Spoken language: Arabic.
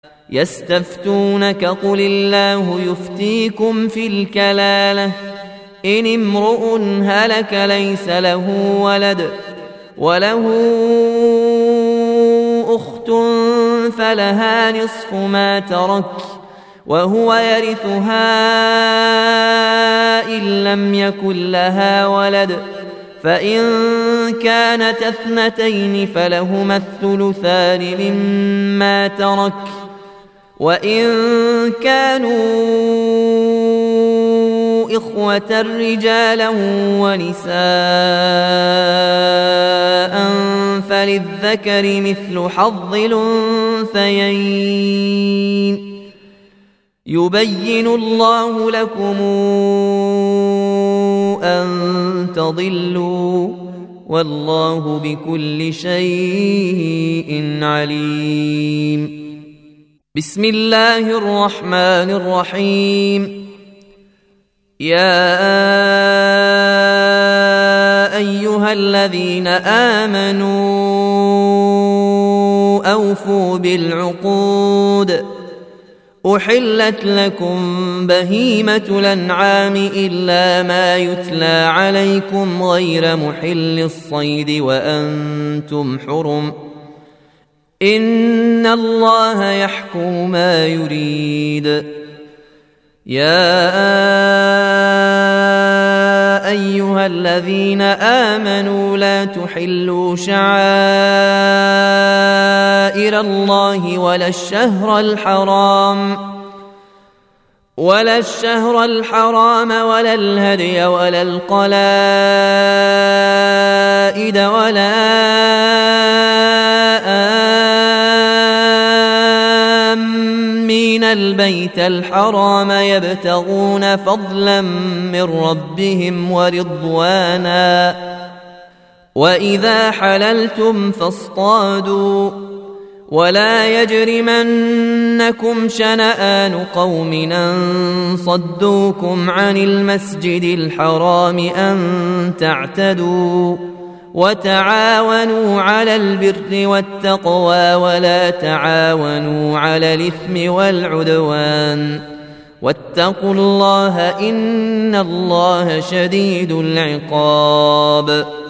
يستفتونك قل الله يفتيكم في الكلالة إن امرؤ هلك ليس له ولد وله أخت فلها نصف ما ترك وهو يرثها إن لم يكن لها ولد فإن كانت اثنتين فلهما الثلثان مما ترك وإن كانوا إخوة رجالا ونساء فللذكر مثل حظ الأنثيين يبين الله لكم أن تضلوا والله بكل شيء عليم. بسم الله الرحمن الرحيم. يا أيها الذين آمنوا أوفوا بالعقود أحلت لكم بهيمة الأنعام إلا ما يتلى عليكم غير محل الصيد وأنتم حرم إن الله يحكم ما يريد. يا أيها الذين آمنوا لا تحلوا شعائر الله ولا الشهر الحرام ولا الهدي ولا القلائد ولا آمين البيت الحرام يبتغون فضلا من ربهم ورضوانا وإذا حللتم فاصطادوا ولا يجرمنكم شنآن قوم أن صدوكم عن المسجد الحرام أن تعتدوا وتعاونوا على البر والتقوى ولا تعاونوا على الإثم والعدوان واتقوا الله إن الله شديد العقاب.